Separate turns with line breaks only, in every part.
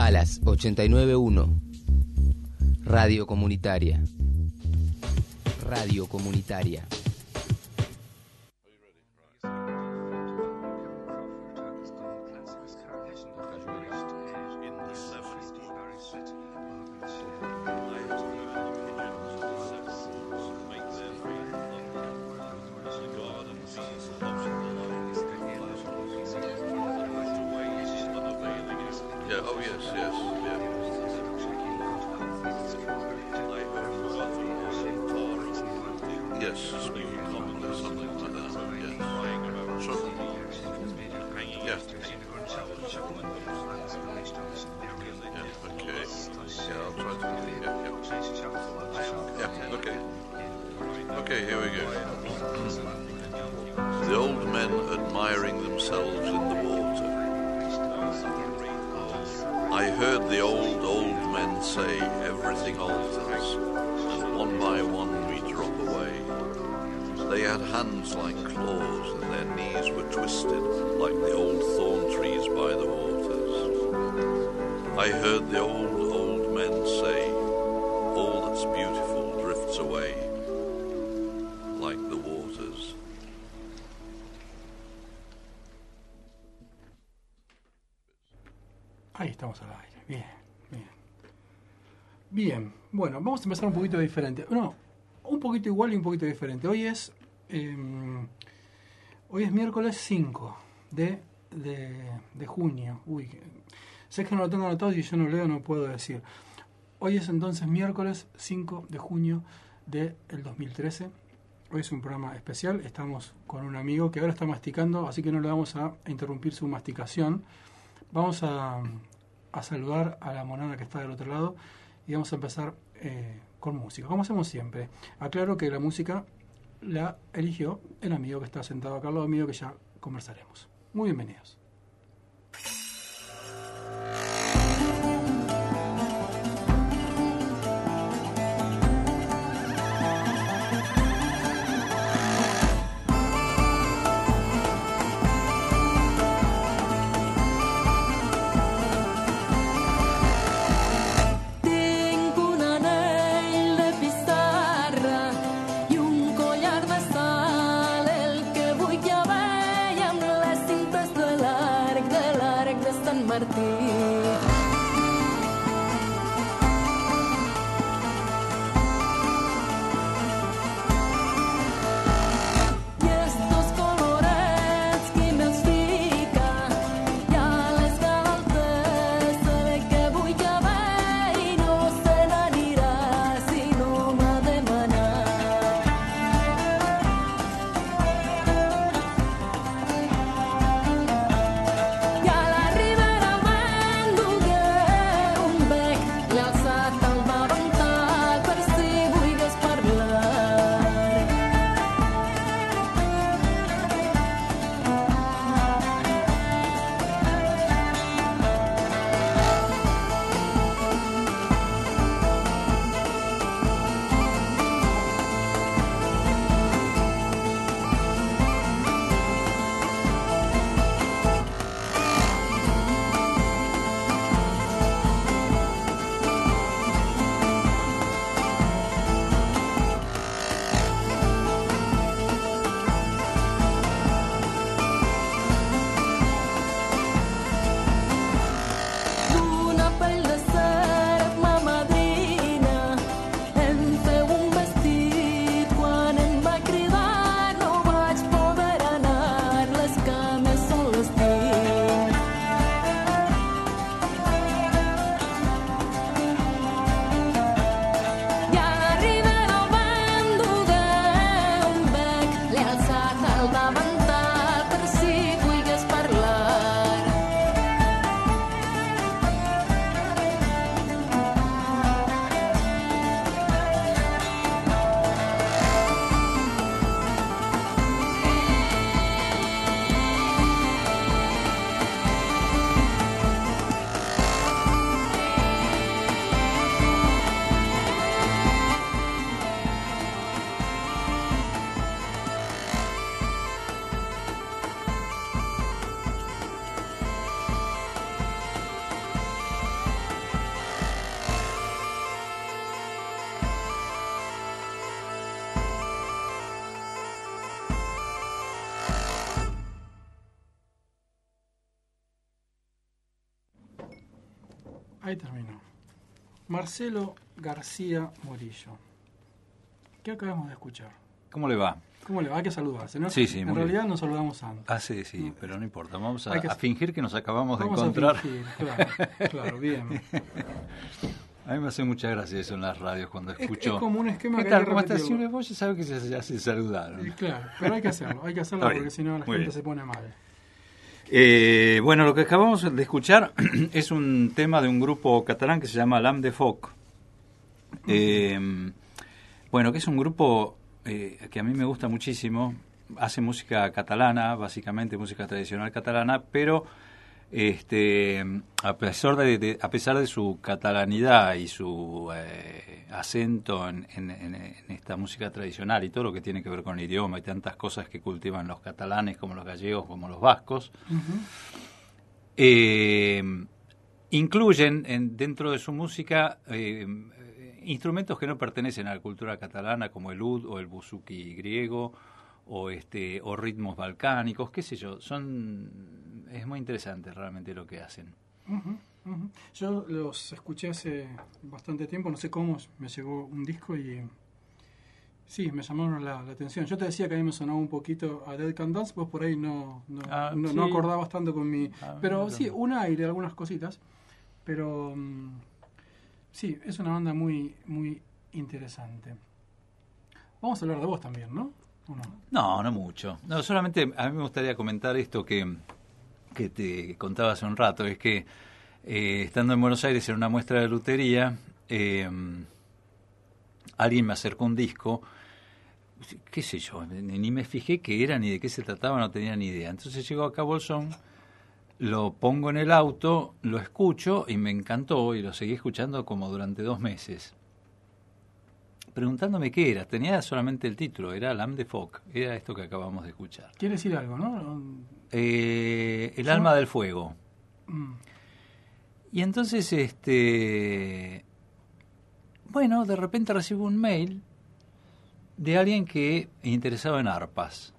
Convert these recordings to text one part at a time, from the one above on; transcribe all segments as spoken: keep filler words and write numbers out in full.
Malas ochenta y nueve punto uno. Radio Comunitaria. Radio Comunitaria.
Ahí estamos al aire. Bien, bien. Bien, bueno, vamos a empezar un poquito diferente. No, un poquito igual y un poquito diferente. Hoy es eh, hoy es miércoles cinco de, de, de junio. Uy, sé que no lo tengo anotado y yo no leo, no puedo decir. Hoy es entonces miércoles cinco de junio del dos mil trece. Hoy es un programa especial. Estamos con un amigo que ahora está masticando, así que no le vamos a interrumpir su masticación. Vamos a, a saludar a la monada que está del otro lado y vamos a empezar eh, con música, como hacemos siempre. Aclaro que la música la eligió el amigo que está sentado acá al lado mío, que ya conversaremos. Muy bienvenidos.
Ya la ribera menduguera
Ahí terminó. Marcelo García Morillo. ¿Qué acabamos de escuchar?
¿Cómo le va?
¿Cómo le va? Hay que saludarse, ¿no?
Sí, sí,
En
muy
realidad
bien.
nos saludamos antes.
Ah, sí, sí,
No.
pero no importa. Vamos a,
Hay que-
a fingir que nos acabamos
Vamos
de encontrar.
a fingir, claro, claro, bien.
A mí me hace mucha gracia eso en las radios cuando
Es,
escucho.
es como un esquema
¿Qué
que
tal?
hay que
¿Cómo estás?
repetirlo.
Siempre vos ya sabes que se, ya se saludaron.
Y claro, pero hay que hacerlo, hay que hacerlo
Está
porque
bien,
si no la
muy
gente
bien.
se pone mal.
Eh, bueno, lo que acabamos de escuchar es un tema de un grupo catalán que se llama L'Âme de Foc. Eh, bueno, que es un grupo eh, que a mí me gusta muchísimo. Hace música catalana, básicamente música tradicional catalana, pero este, a pesar de, de- a pesar de su catalanidad y su eh, acento en, en- en- en esta música tradicional y todo lo que tiene que ver con el idioma y tantas cosas que cultivan los catalanes como los gallegos como los vascos,
Ujú.
eh, incluyen en- dentro de su música eh, instrumentos que no pertenecen a la cultura catalana, como el oud o el buzuki griego, o este o ritmos balcánicos, qué sé yo. Son es muy interesante realmente lo que hacen.
Ujú, ujú. Yo los escuché hace bastante tiempo, no sé cómo, me llegó un disco y sí, me llamaron la, la atención. Yo te decía que a mí me sonaba un poquito a Dead Can Dance, vos por ahí no, no,
Ah,
no,
sí.
no acordabas tanto con mi...
Ah,
pero
no,
sí,
no.
un aire, algunas cositas, pero mm, sí, es una banda muy, muy interesante. Vamos a hablar de vos también, ¿no? ¿O no?
No, no mucho. No, solamente a mí me gustaría comentar esto que, que te contaba hace un rato, es que eh, estando en Buenos Aires en una muestra de lutería, eh, alguien me acercó un disco, qué sé yo, ni ni me fijé qué era ni de qué se trataba, no tenía ni idea. Entonces llegó acá a Bolsón, lo pongo en el auto, lo escucho y me encantó y lo seguí escuchando como durante dos meses. Preguntándome qué era, tenía solamente el título, era L'Âme de Foc, era esto que acabamos de escuchar.
Quiere decir algo, ¿no?
Eh, el
Yo-
alma del fuego.
Mm,
Y entonces, este, bueno, de repente recibo un mail de alguien que interesado en arpas.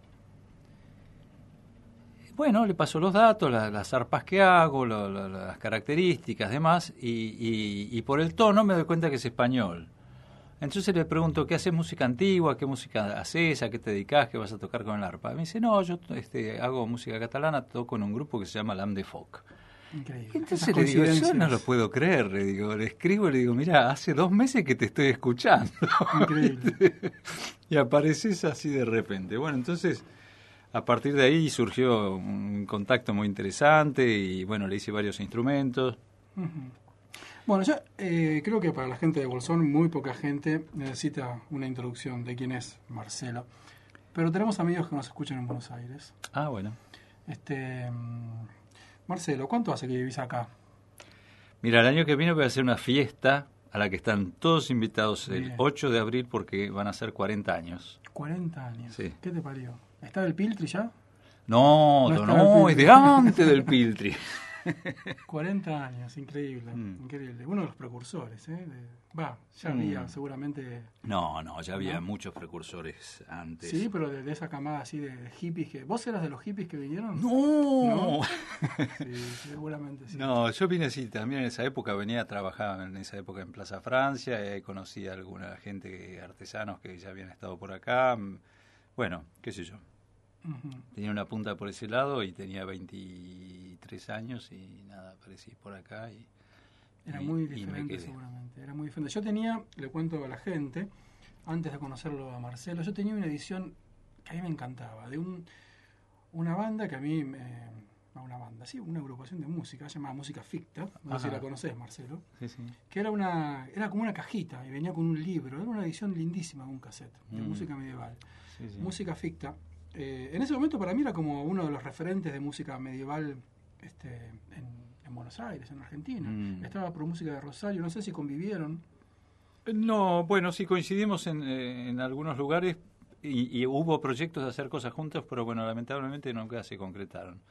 Bueno, le paso los datos, la- las arpas que hago, lo- lo- las características, demás, y, y, y por el tono me doy cuenta que es español. Entonces le pregunto, ¿qué haces música antigua? ¿Qué música haces? ¿A qué te dedicas? ¿Qué vas a tocar con el arpa? Me dice, no, yo este, hago música catalana, toco en un grupo que se llama L'Âme de Foc.
increíble.
Entonces
Esas
le digo, yo
coincidencias.
no lo puedo creer, le digo, le escribo y le digo, mira, hace dos meses que te estoy escuchando.
Increíble.
Y apareces así de repente. Bueno, entonces, a partir de ahí surgió un contacto muy interesante y bueno, le hice varios instrumentos.
Ujú. Bueno, yo eh, creo que para la gente de Bolsón, muy poca gente necesita una introducción de quién es Marcelo. Pero tenemos amigos que nos escuchan en Buenos Aires.
Ah, bueno.
Este, mm, Marcelo, ¿cuánto hace que vivís acá?
Mira, el año que viene voy a hacer una fiesta a la que están todos invitados el
Bien.
ocho de abril porque van a ser cuarenta años.
cuarenta años.
Sí.
¿Qué te parió? ¿Está el Piltri ya?
No,
No
no,
está
no,
el
es de
Piltri.
antes del Piltri.
cuarenta años, increíble,
Mm.
increíble. Uno de los precursores, ¿eh? De- Va, ya
Mm.
había seguramente...
No, no, ya había
¿No?
muchos precursores antes.
Sí, pero de, de esa camada así de, de hippies que... ¿Vos eras de los hippies que vinieron?
No.
¿No? Sí, seguramente sí.
No, yo vine así también en esa época, venía a trabajar en esa época en Plaza Francia, y ahí conocí a alguna gente, artesanos que ya habían estado por acá. Bueno, qué sé yo.
Ujú.
Tenía una punta por ese lado y tenía veintitrés años y nada, aparecí por acá y...
Era
y-
muy
y me
diferente
quedé.
seguramente, era muy diferente. Yo tenía, le cuento a la gente, antes de conocerlo a Marcelo, yo tenía una edición que a mí me encantaba, de un, una banda que a mí me... No, una banda, sí, una agrupación de música, llamada Música Ficta, no sé si
Ajá.
la conocés, Marcelo,
Sí, sí.
que era una era como una cajita y venía con un libro, era una edición lindísima de un cassette, de
Mm.
música medieval.
Sí, sí.
Música Ficta. Eh, en ese momento para mí era como uno de los referentes de música medieval este, en, en Buenos Aires, en Argentina.
Mm.
Estaba por música de Rosario, no sé si convivieron.
No, bueno, sí coincidimos en, eh, en algunos lugares y, y hubo proyectos de hacer cosas juntos, pero bueno, lamentablemente nunca se concretaron.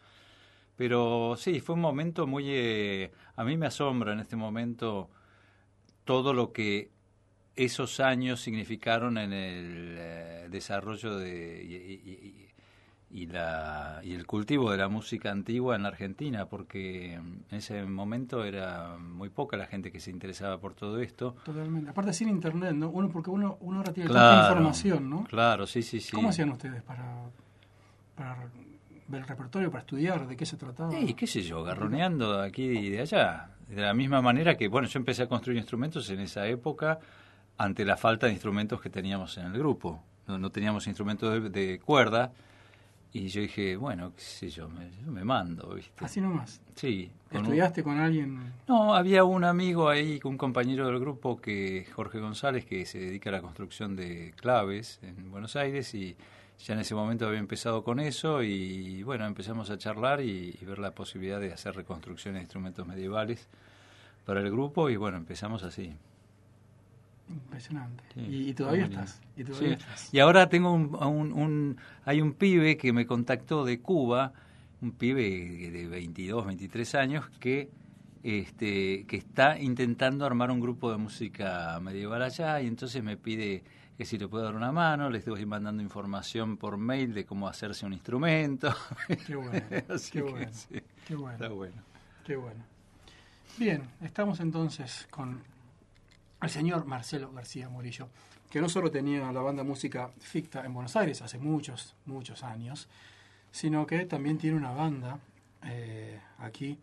Pero sí, fue un momento muy... Eh, a mí me asombra en este momento todo lo que esos años significaron en el eh, desarrollo de, y, y- y la y el cultivo de la música antigua en la Argentina, porque en ese momento era muy poca la gente que se interesaba por todo esto.
Totalmente. Aparte sin internet, ¿no? Uno porque uno uno ahora tiene
Claro,
tanta información, ¿no?
Claro, sí, sí, sí.
¿Cómo hacían ustedes para para ver el repertorio, para estudiar de qué se trataba?
Sí, qué sé yo, garroneando de aquí y de allá. De la misma manera que, bueno, yo empecé a construir instrumentos en esa época ante la falta de instrumentos que teníamos en el grupo. No, no teníamos instrumentos de, de cuerda. Y yo dije, bueno, qué sé yo, me, yo me mando, ¿viste?
Así nomás.
Sí. Con
¿Estudiaste
un...
con alguien?
No, había un amigo ahí, un compañero del grupo, que Jorge González, que se dedica a la construcción de claves en Buenos Aires, y ya en ese momento había empezado con eso, y bueno, empezamos a charlar y, y ver la posibilidad de hacer reconstrucciones de instrumentos medievales para el grupo, y bueno, empezamos así.
Impresionante.
Sí,
¿Y, y todavía
muy
estás? ¿Y todavía
Sí.
estás?
Y ahora tengo un, un, un... Hay un pibe que me contactó de Cuba, un pibe de veintidós, veintitrés años, que este que está intentando armar un grupo de música medieval allá, y entonces me pide que si le puedo dar una mano. Le estoy mandando información por mail de cómo hacerse un instrumento.
Qué bueno,
Así
qué
que,
bueno,
sí,
qué bueno,
está bueno.
qué bueno. Bien, estamos entonces con el señor Marcelo García Murillo, que no solo tenía la banda Música Ficta en Buenos Aires hace muchos, muchos años, sino que también tiene una banda eh, aquí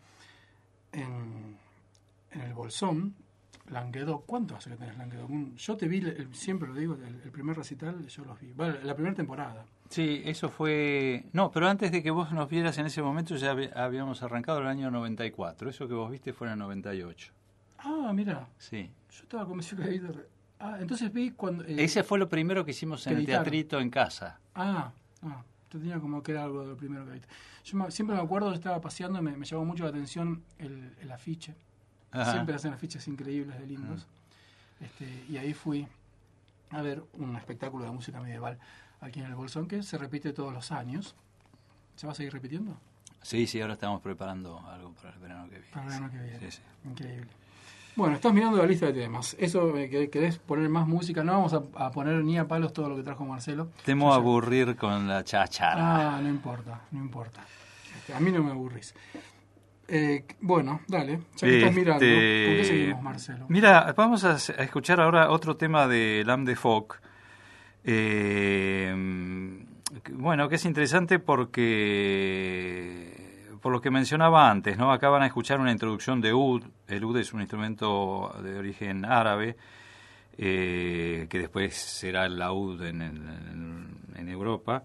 en, en el Bolsón, Languedoc. ¿Cuánto hace que tenés Languedoc? Un- Yo te vi, el- siempre lo digo, el, el primer recital, yo los vi. Vale, la primera temporada.
Sí, eso fue... No, pero antes de que vos nos vieras en ese momento ya hab- habíamos arrancado el año noventa y cuatro. Eso que vos viste fue en el noventa y ocho.
Ah, mira,
Sí.
yo estaba convencido que había ido re- Ah, entonces vi cuando... eh,
Ese fue lo primero que hicimos
que
en el
editaron.
teatrito en casa.
Ah, ah, yo tenía como que era algo de lo primero que vi. Yo me- siempre me acuerdo, yo estaba paseando, me, me llamó mucho la atención el, el afiche.
Ajá.
Siempre hacen afiches increíbles de lindos. Este, y ahí fui a ver un espectáculo de música medieval aquí en el Bolsón que se repite todos los años. ¿Se va a seguir repitiendo?
Sí, sí, ahora estamos preparando algo para el verano que viene.
Para el verano que viene.
Sí, sí.
Increíble. Bueno, estás mirando la lista de temas. Eso, eh, que querés poner más música. No vamos a, a poner ni a palos todo lo que trajo Marcelo.
Temo
Yo ya-
aburrir con la cháchara.
Ah, no importa, no importa. Este, a mí no me aburrís. Eh, bueno, dale, ya que estás
Este,
mirando, ¿con qué seguimos, Marcelo?
Mira, vamos a, a escuchar ahora otro tema de Lam de Foc. Eh, que- bueno, que es interesante porque, por lo que mencionaba antes, ¿no? Acaban de escuchar una introducción de oud. El oud es un instrumento de origen árabe, eh, que después será el laúd en, en, en Europa.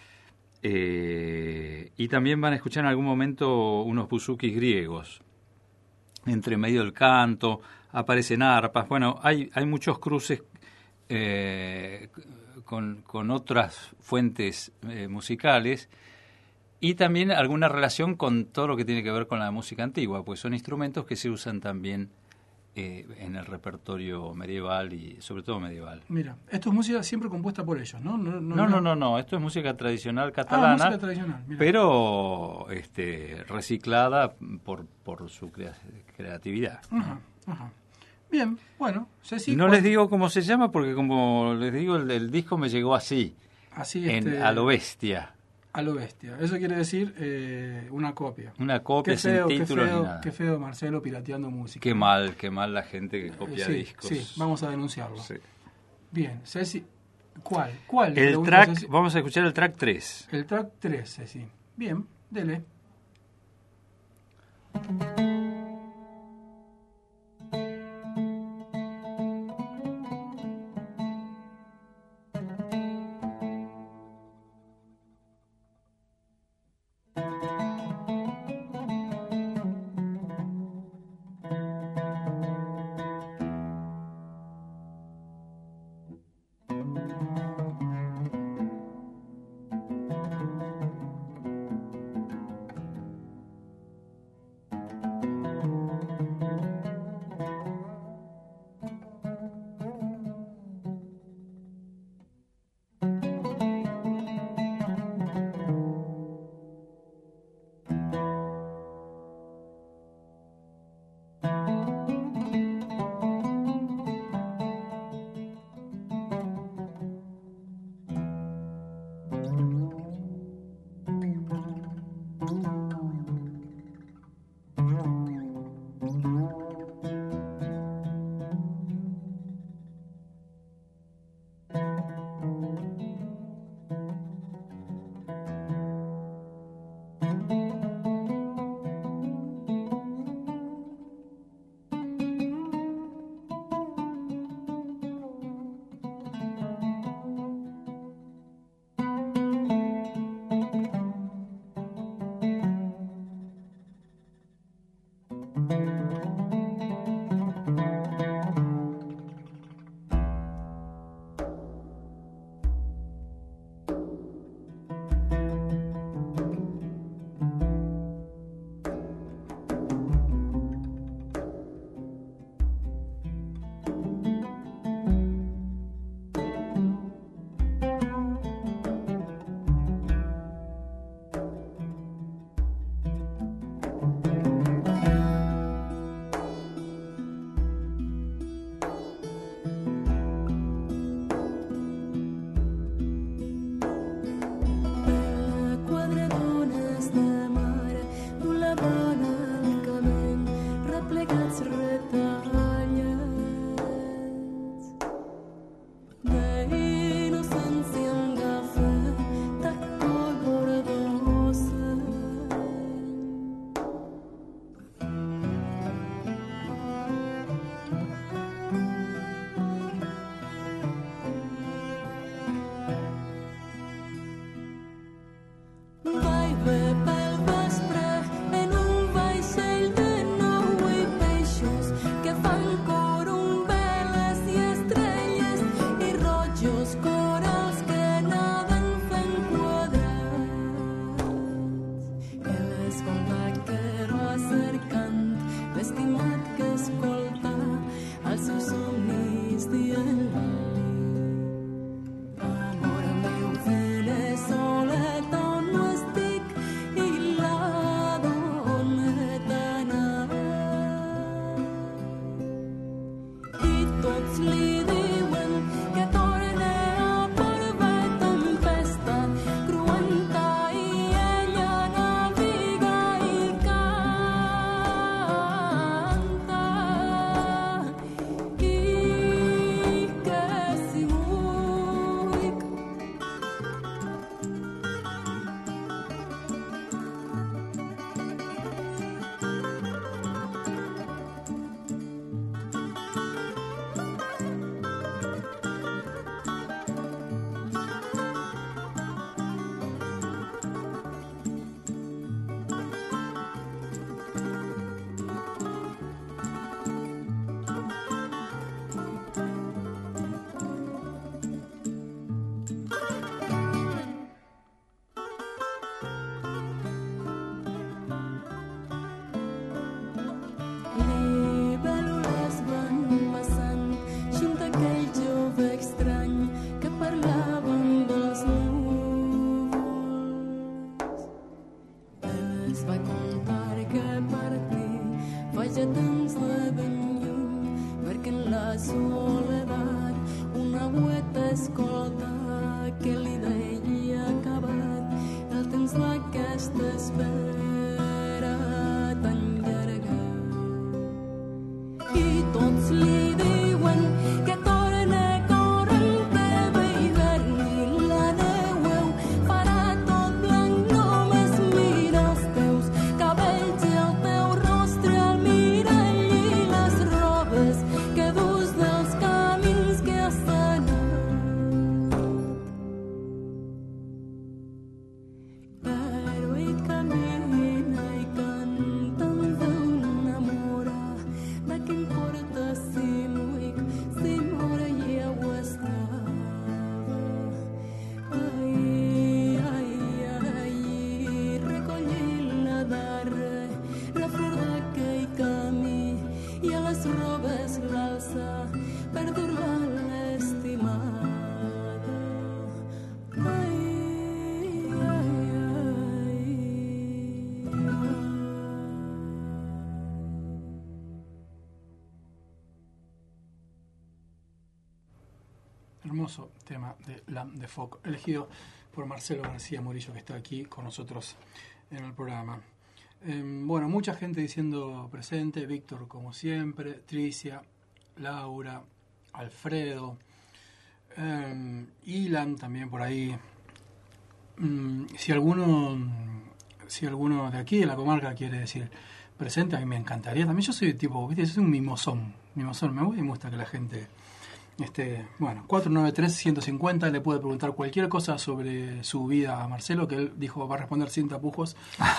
Eh, y también van a escuchar en algún momento unos buzukis griegos. Entre medio del canto aparecen arpas. Bueno, hay, hay muchos cruces eh, con, con otras fuentes eh, musicales, y también alguna relación con todo lo que tiene que ver con la música antigua, pues son instrumentos que se usan también eh, en el repertorio medieval, y sobre todo medieval.
Mira, esto es música siempre compuesta por ellos, ¿no? No,
No, no, no, no, esto es música tradicional
Ah,
catalana,
música tradicional, mira.
pero este, reciclada por, por su crea- creatividad.
Ajá, ajá. Bien, bueno, Ceci,
No
¿cuál-
les digo cómo se llama porque, como les digo, el, el disco me llegó así,
así
en,
este,
a lo bestia.
a lo bestia. Eso quiere decir eh, una copia.
Una copia
Qué feo,
sin
qué
título ni
feo,
nada.
qué feo Marcelo pirateando música.
Qué mal, qué mal la gente que
Eh,
copia
sí,
discos.
sí, vamos a denunciarlo.
Sí.
Bien, Ceci, ¿cuál? ¿Cuál? Le
El
pregunto a
track,
Ceci.
vamos a escuchar el track tres.
El track tres, Ceci. Bien, dele. hermoso tema de L'Âme de Phoque, elegido por Marcelo García Murillo, que está aquí con nosotros en el programa. Eh, bueno, mucha gente diciendo presente, Víctor como siempre, Tricia, Laura, Alfredo, eh, Ilan también por ahí. Mm, si alguno si alguno de aquí de la comarca quiere decir presente, a mí me encantaría. También yo soy tipo, viste, yo soy un mimosón, mimosón, me gusta y me gusta que la gente Este, bueno, cuatro nueve tres, uno cinco cero, le puede preguntar cualquier cosa sobre su vida a Marcelo, que él dijo va a responder sin tapujos.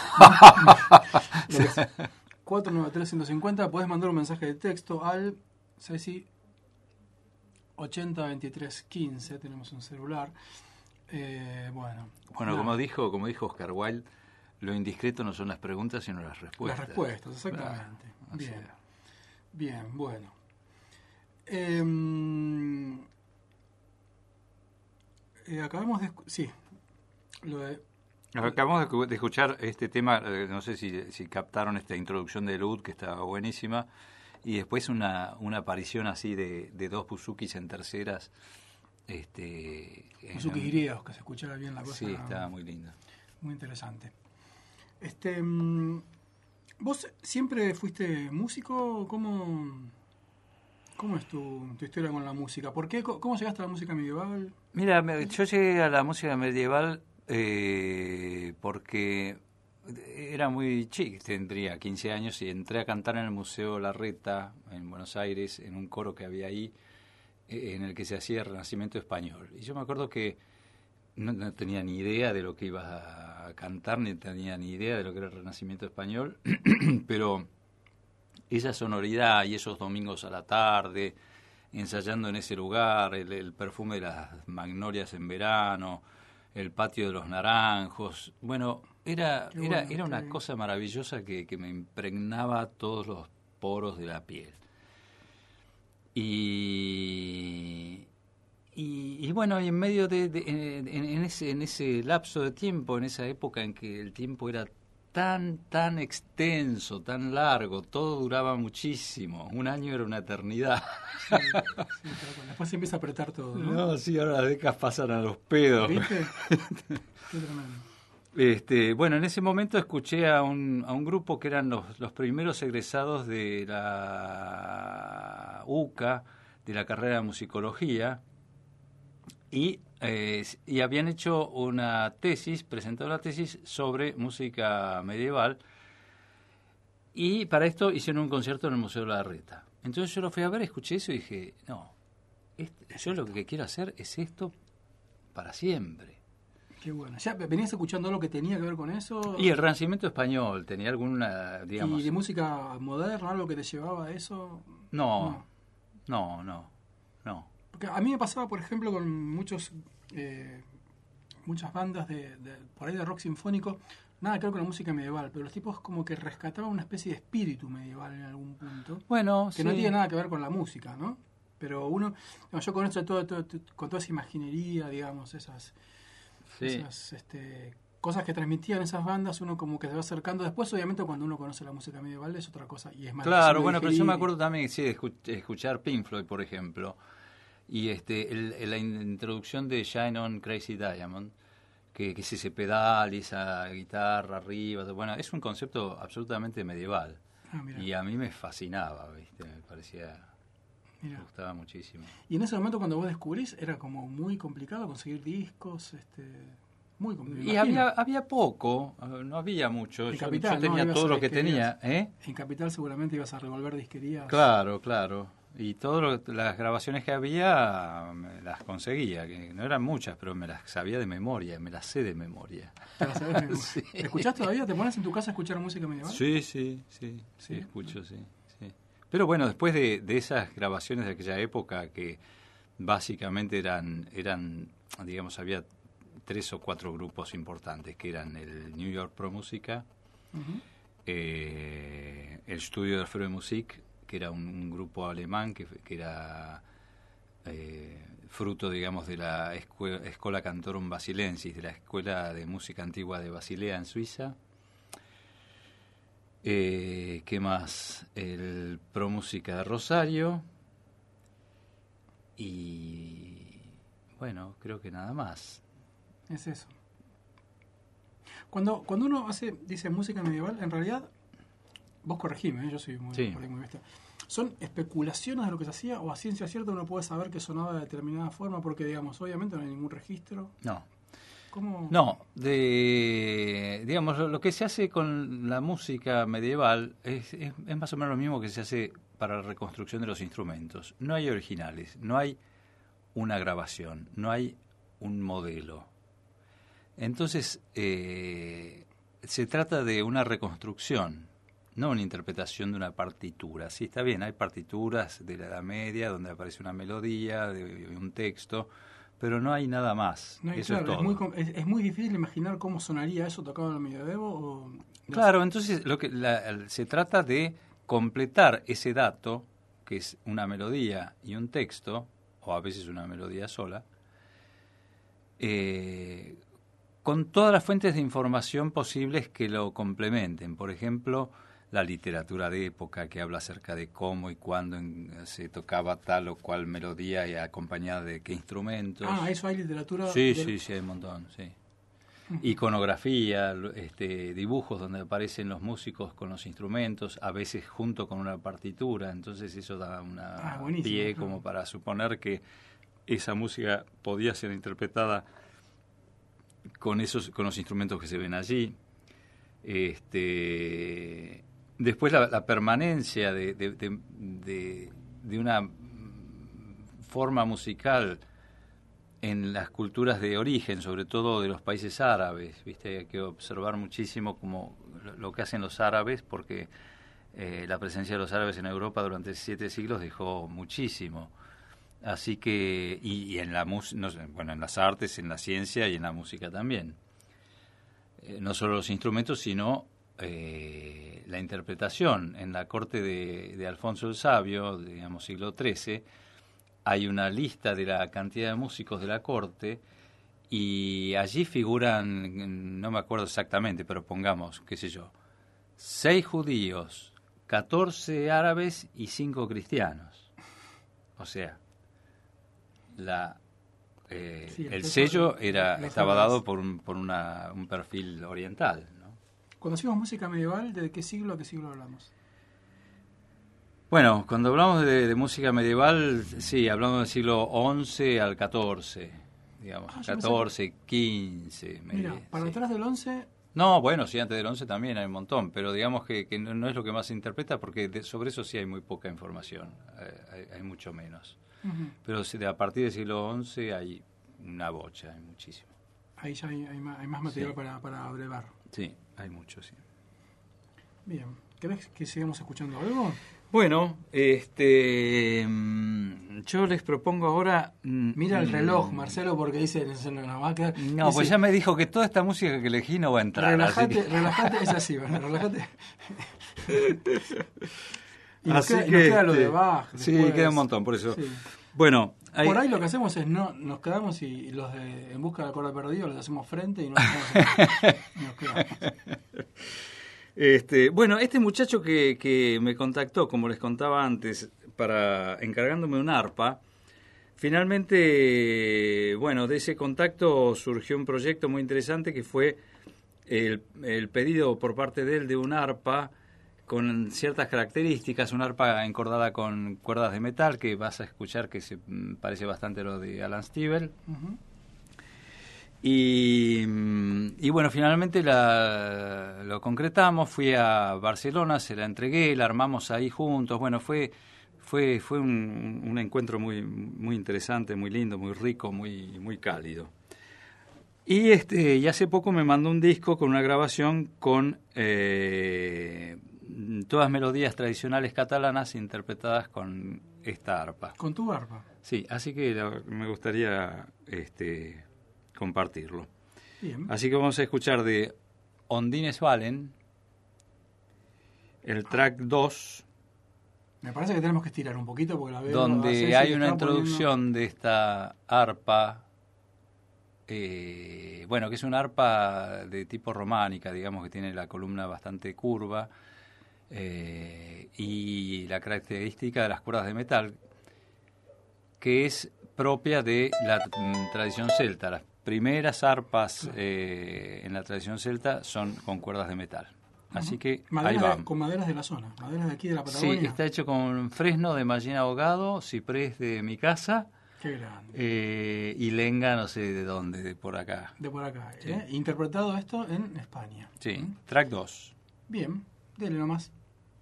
cuatro nueve tres, uno cinco cero, podés mandar un mensaje de texto al Ceci ochenta veintitrés quince, tenemos un celular. Eh, bueno,
bueno como dijo como dijo Oscar Wilde, lo indiscreto no son las preguntas sino las respuestas.
Las respuestas, exactamente. Ah, bien, bien, bueno. Eh, eh, acabamos de... Sí, lo de...
Acabamos de, de escuchar este tema, eh, no sé si, si captaron esta introducción de Lud, que estaba buenísima, y después una, una aparición así de, de dos buzukis en terceras. Este,
buzukis griegos, que se escuchara bien la cosa.
Sí, estaba muy lindo.
Muy interesante. Este, ¿vos siempre fuiste músico? ¿Cómo...? ¿Cómo es tu, tu historia con la música? ¿Por qué? ¿Cómo llegaste a la música medieval?
Mira, me, yo llegué a la música medieval eh, porque era muy chico, tendría quince años, y entré a cantar en el Museo Larreta, en Buenos Aires, en un coro que había ahí, eh, en el que se hacía Renacimiento Español. Y yo me acuerdo que no, no tenía ni idea de lo que iba a cantar, ni tenía ni idea de lo que era el Renacimiento Español, pero... esa sonoridad y esos domingos a la tarde, ensayando en ese lugar, el, el perfume de las magnolias en verano, el patio de los naranjos, bueno, era
bueno,
era era una
bien.
cosa maravillosa que, que me impregnaba todos los poros de la piel. Y, y, y bueno, y en medio de, de en, en ese en ese lapso de tiempo, en esa época en que el tiempo era tan, tan extenso, tan largo, todo duraba muchísimo. Un año era una eternidad.
Sí, sí, después se empieza a apretar todo, ¿no?
No, sí, ahora las décadas pasan a los pedos.
¿Viste? Qué tremendo.
Este, bueno, en ese momento escuché a un, a un grupo que eran los, los primeros egresados de la U C A, de la carrera de musicología, y Eh, y habían hecho una tesis, presentado una tesis sobre música medieval, y para esto hicieron un concierto en el Museo de la Larreta. Entonces yo lo fui a ver, escuché eso y dije, no, este, yo lo que quiero hacer es esto para siempre.
Qué bueno. ¿Ya venías escuchando algo que tenía que ver con eso?
Y el Renacimiento Español, tenía alguna, digamos...
¿Y de música moderna, algo que te llevaba a eso?
No, no, no, no. no.
Porque a mí me pasaba, por ejemplo, con muchos eh, muchas bandas de, de por ahí de rock sinfónico, nada que ver con la música medieval, pero los tipos como que rescataban una especie de espíritu medieval en algún punto.
Bueno,
que
sí.
no tiene nada que ver con la música, ¿no? Pero uno, no, yo con esto todo, todo, todo, con toda esa imaginería, digamos, esas,
Sí.
esas este, cosas que transmitían esas bandas, uno como que se va acercando. Después, obviamente, cuando uno conoce la música medieval es otra cosa y es más
Claro,
difícil de
bueno, pero yo
digerir.
me acuerdo también sí, de escuchar Pink Floyd, por ejemplo, y este el, el, la introducción de Shine On Crazy Diamond, que, que es ese pedal y esa guitarra arriba, bueno, es un concepto absolutamente medieval.
Ah, mirá.
Y a mí me fascinaba, ¿viste? Me parecía,
Mirá.
me gustaba muchísimo.
Y en ese momento cuando vos descubrís era como muy complicado conseguir discos, este, muy complicado.
Y había había poco, no había mucho.
En
Yo,
Capital,
yo tenía
¿no?
todo
Ibas a
lo que tenía,
disquerías.
¿eh?
En Capital seguramente ibas a revolver disquerías.
Claro, claro. Y todas las grabaciones que había me las conseguía, que no eran muchas, pero me las sabía de memoria, me las sé de memoria.
¿Te las sabés de memoria?
Sí.
¿Escuchás todavía? ¿Te pones en tu casa a escuchar música medieval?
Sí, sí, sí, sí,
¿Sí?
escucho, sí, sí. Pero bueno, después de, de esas grabaciones de aquella época que básicamente eran, eran, digamos, había tres o cuatro grupos importantes, que eran el New York Pro Música,
Uh-huh.
eh, el Studio de Freie Musik, que era un, un grupo alemán que, que era eh, fruto, digamos, de la escuela, Escola Cantorum Basilensis, de la Escuela de Música Antigua de Basilea en Suiza. Eh, ¿Qué más? El Pro Música de Rosario. Y, bueno, creo que nada más.
Es eso. Cuando, cuando uno hace, dice música medieval, en realidad, vos corregime, ¿eh? Yo soy muy,
Sí.
por ahí muy bestia. ¿Son especulaciones de lo que se hacía o a ciencia cierta uno puede saber que sonaba de determinada forma? Porque, digamos, obviamente no hay ningún registro.
No.
¿Cómo?
No, de, digamos, lo, lo que se hace con la música medieval es, es, es más o menos lo mismo que se hace para la reconstrucción de los instrumentos. No hay originales, no hay una grabación, no hay un modelo. Entonces, eh, se trata de una reconstrucción, no una interpretación de una partitura. Sí, está bien, hay partituras de la Edad Media donde aparece una melodía, de, de un texto, pero no hay nada más.
No hay,
eso
claro,
es todo.
Es muy, es, es muy difícil imaginar cómo sonaría eso tocado en el medioevo. O...
Claro, entonces lo que la, se trata de completar ese dato, que es una melodía y un texto, o a veces una melodía sola, eh, con todas las fuentes de información posibles que lo complementen. Por ejemplo, la literatura de época que habla acerca de cómo y cuándo en, se tocaba tal o cual melodía y acompañada de qué instrumentos.
Ah, eso hay literatura.
Sí,
de...
sí, sí, hay un montón, sí. Iconografía, este, dibujos donde aparecen los músicos con los instrumentos, a veces junto con una partitura, entonces eso da una
ah,
pie
claro.
como para suponer que esa música podía ser interpretada con esos, con los instrumentos que se ven allí. Este, después la, la permanencia de, de, de, de, de una forma musical en las culturas de origen, sobre todo de los países árabes, ¿viste? Hay que observar muchísimo como lo que hacen los árabes, porque eh, la presencia de los árabes en Europa durante siete siglos dejó muchísimo. Así que, y, y en la mus- no sé, bueno, en las artes, en la ciencia y en la música también. Eh, no solo los instrumentos, sino eh, la interpretación. En la corte de, de Alfonso el Sabio, digamos siglo trece, hay una lista de la cantidad de músicos de la corte y allí figuran, no me acuerdo exactamente, pero pongamos, qué sé yo, seis judíos, catorce árabes y cinco cristianos. O sea, la, eh,
Sí, el
el
peso
sello
de-
era
los
estaba
árabes.
dado por un, por una, un perfil oriental, ¿no?
Cuando decimos música medieval, ¿de qué siglo a qué siglo hablamos?
Bueno, cuando hablamos de, de música medieval, sí, hablamos del siglo once al catorce, digamos,
Ah, yo pensé-
catorce, quince.
Mira,
medio,
para
sí.
atrás del once,
No, bueno, sí, antes del once también hay un montón, pero digamos que, que no, no es lo que más se interpreta porque de- sobre eso sí hay muy poca información, eh, hay, hay mucho menos.
uh-huh.
Pero sí, de- a partir del siglo once hay una bocha, hay muchísimo.
ahí ya hay, hay más, hay más material
Sí.
para, para brevar.
Sí, hay mucho, sí.
Bien, ¿querés que sigamos escuchando algo?
Bueno, este, mm, yo les propongo ahora... mm,
Mira el reloj,
mm,
Marcelo, porque dice, no, no, no, va a quedar...
No,
dice,
pues ya me dijo que toda esta música que elegí no va a entrar.
Relajate,
así que-
relajate, es así, bueno, relajate. Y nos,
Así
queda, y
que,
nos queda lo
este,
de Bach.
sí,
después.
queda un montón, por eso.
Sí.
Bueno, hay-
Por ahí lo que hacemos es, no nos quedamos y, y los de En Busca del Acorde Perdido los hacemos frente y no y nos quedamos.
Este, bueno, este muchacho que, que me contactó, como les contaba antes, para encargándome un arpa, finalmente, bueno, de ese contacto surgió un proyecto muy interesante que fue el, el pedido por parte de él de un arpa con ciertas características, un arpa encordada con cuerdas de metal, que vas a escuchar que se mm, parece bastante a lo de Alan Stivell.
Uh-huh.
Y, y bueno, finalmente la, lo concretamos, fui a Barcelona, se la entregué, la armamos ahí juntos. Bueno, fue fue fue un, un encuentro muy muy interesante, muy lindo, muy rico, muy muy cálido. Y este y hace poco me mandó un disco con una grabación con eh, todas melodías tradicionales catalanas interpretadas con esta arpa.
Con tu arpa.
Sí, así que la- me gustaría este compartirlo.
Bien.
Así que vamos a escuchar de Ondines Valen el track dos,
Me parece que tenemos que estirar un poquito porque la veo. a
donde
Ceci
hay
le
una
está poniendo-
introducción de esta arpa, eh, bueno, que es una arpa de tipo románica, digamos que tiene la columna bastante curva, eh, y la característica de las cuerdas de metal, que es propia de la mm, tradición celta. Las primeras arpas eh, en la tradición celta son con cuerdas de metal. Así uh-huh. que
Madera
ahí van.
De, con maderas de la zona, maderas de aquí de la Patagonia.
Sí, está hecho con fresno de Mallín ahogado, ciprés de mi casa.
Qué grande.
Eh, y lenga, no sé de dónde, de por acá.
De por acá.
Sí.
¿eh? Interpretado esto en España.
Sí,
¿Mm?
track dos.
Bien, dele nomás.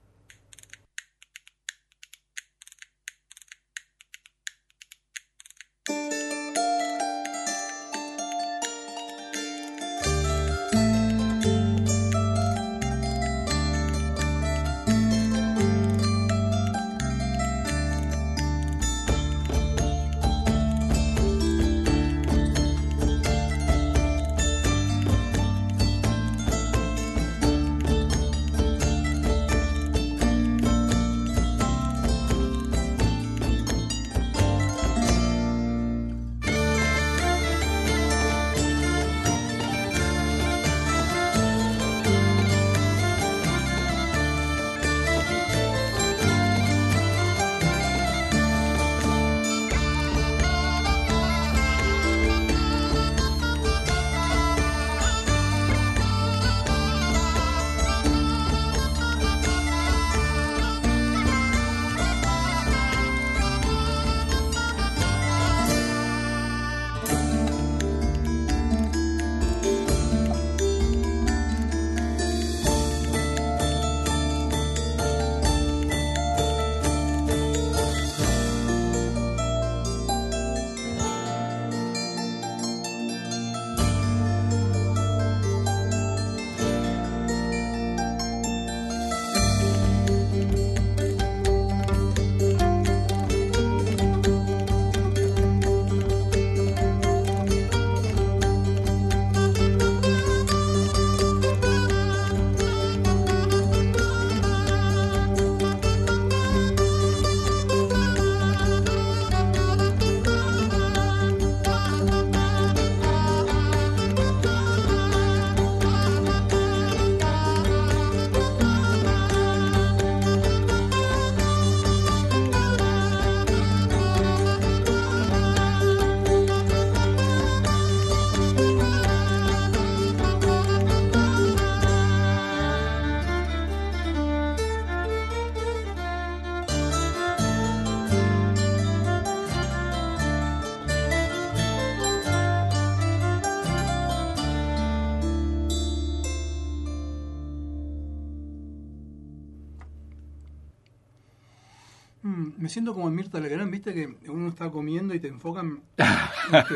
Mm, me siento como en Mirta Legrand, viste que uno está comiendo y te enfocan. Este,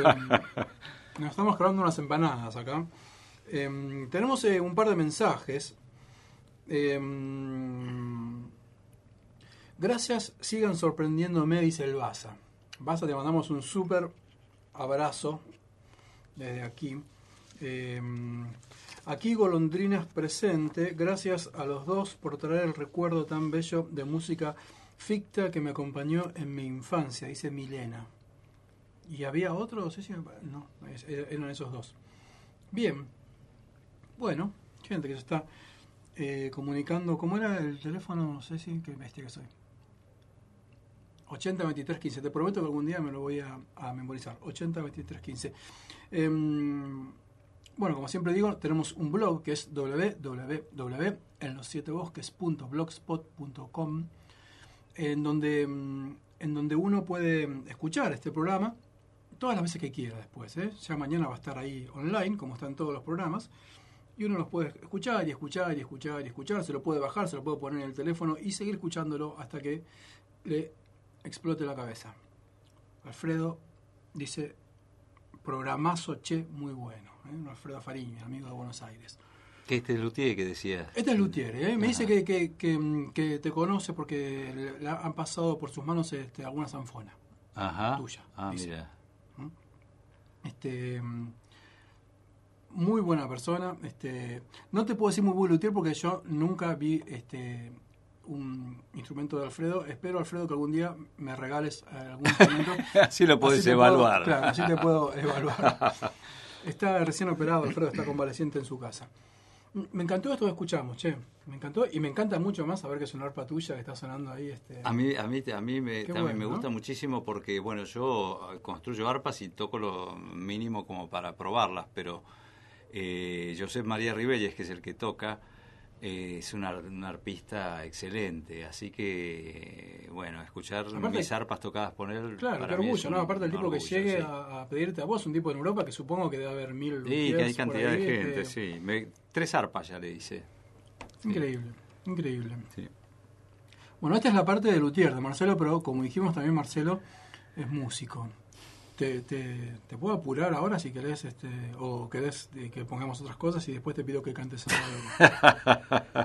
nos estamos grabando unas empanadas acá. Eh, tenemos eh, un par de mensajes. Eh, gracias, sigan sorprendiéndome, dice el Baza. Baza, te mandamos un súper abrazo desde aquí. Eh, aquí Golondrinas presente. Gracias a los dos por traer el recuerdo tan bello de música ficta que me acompañó en mi infancia, dice Milena. ¿Y había otro? No sé si... No, eran esos dos. Bien. Bueno, gente que se está eh, comunicando. ¿Cómo era el teléfono? No sé si... Qué bestia que soy. ochenta veintitrés quince. Te prometo que algún día me lo voy a, a memorizar. ochenta veintitrés quince. Eh, bueno, como siempre digo, tenemos un blog que es doble u doble u doble u punto en los siete bosques punto blogspot punto com, en donde, en donde uno puede escuchar este programa todas las veces que quiera después, ¿eh? Ya mañana va a estar ahí online, como están todos los programas, y uno los puede escuchar y escuchar y escuchar y escuchar, se lo puede bajar, se lo puede poner en el teléfono y seguir escuchándolo hasta que le explote la cabeza. Alfredo dice, programazo, che, muy bueno, ¿eh? Alfredo Fariña, amigo de Buenos Aires.
Que este es Luthier que decía.
Este es Luthier, ¿eh? Me dice que, que, que, que te conoce porque le, le han pasado por sus manos este, alguna zanfona.
Ajá.
Tuya.
Ah,
dice.
mira.
Este, muy buena persona. Este, no te puedo decir muy buen luthier porque yo nunca vi este un instrumento de Alfredo. Espero, Alfredo, que algún día me regales algún instrumento.
Así lo podés
así
evaluar.
Puedo, claro, así te puedo evaluar. Está recién operado, Alfredo está convaleciente en su casa. Me encantó esto que escuchamos, che. Me encantó y me encanta mucho más saber que es una arpa tuya que está sonando ahí. Este...
A mí, a mí, a mí me, también
bueno,
me gusta
¿no?
muchísimo porque, bueno, yo construyo arpas y toco lo mínimo como para probarlas, pero eh, Josep María Ribelles, que es el que toca, eh, es un, ar, un arpista excelente, así que, bueno, escuchar
Aparte,
mis arpas tocadas por él,
claro,
para
qué
mí
orgullo,
es un,
¿no? Aparte el tipo
orgullo,
que llegue
sí.
a, a pedirte a vos, un tipo en Europa que supongo que debe haber mil
Sí, que hay
luthiers por
cantidad
ahí,
de gente,
que...
sí. Me, tres arpas ya le hice. Sí.
Increíble, increíble.
Sí.
Bueno, esta es la parte de luthier de Marcelo, pero como dijimos también Marcelo es músico. Te, te, te puedo apurar ahora si querés, este, o querés eh, que pongamos otras cosas y después te pido que cantes algo.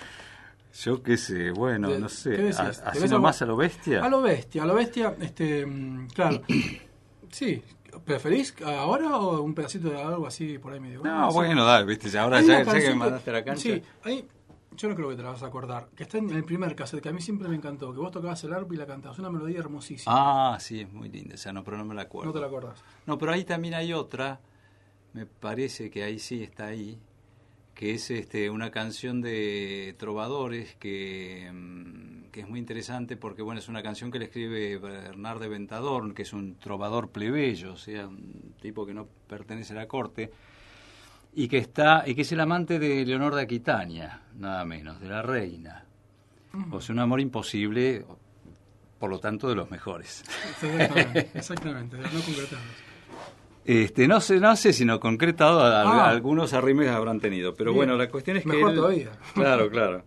Yo qué sé, bueno,
De-
no
¿qué
sé,
decís?
a-
¿Tenés
así
algo?
nomás a lo bestia.
A lo bestia, a lo bestia, este, mm, claro. Sí, ¿preferís ahora o un pedacito de algo así por ahí medio?
No,
sí.
bueno, dale, viste, ya ahora
Hay
ya,
una
ya que me
canción
mandaste a la cancha.
Sí, hay, yo no creo que te la vas a acordar, que está en el primer cassette, que a mí siempre me encantó, que vos tocabas el arpa y la cantabas, una melodía hermosísima.
Ah, sí, es muy linda, esa no, pero no me la acuerdo.
No te la acordás.
No, pero ahí también hay otra, me parece que ahí sí está ahí, que es este una canción de trovadores que, mm, que es muy interesante porque, bueno, es una canción que le escribe Bernard de Ventadorn, que es un trovador plebeyo, o sea, un tipo que no pertenece a la corte, y que está y que es el amante de Leonor de Aquitania, nada menos, de la reina.
Uh-huh.
O sea, un amor imposible, por lo tanto, de los mejores.
Exactamente, exactamente, de las no concretadas.
Este, no sé, no sé si no concretado, a-
Ah.
algunos arrimes habrán tenido, pero
Bien.
bueno, la cuestión es que
Mejor
él-
todavía.
Claro, claro.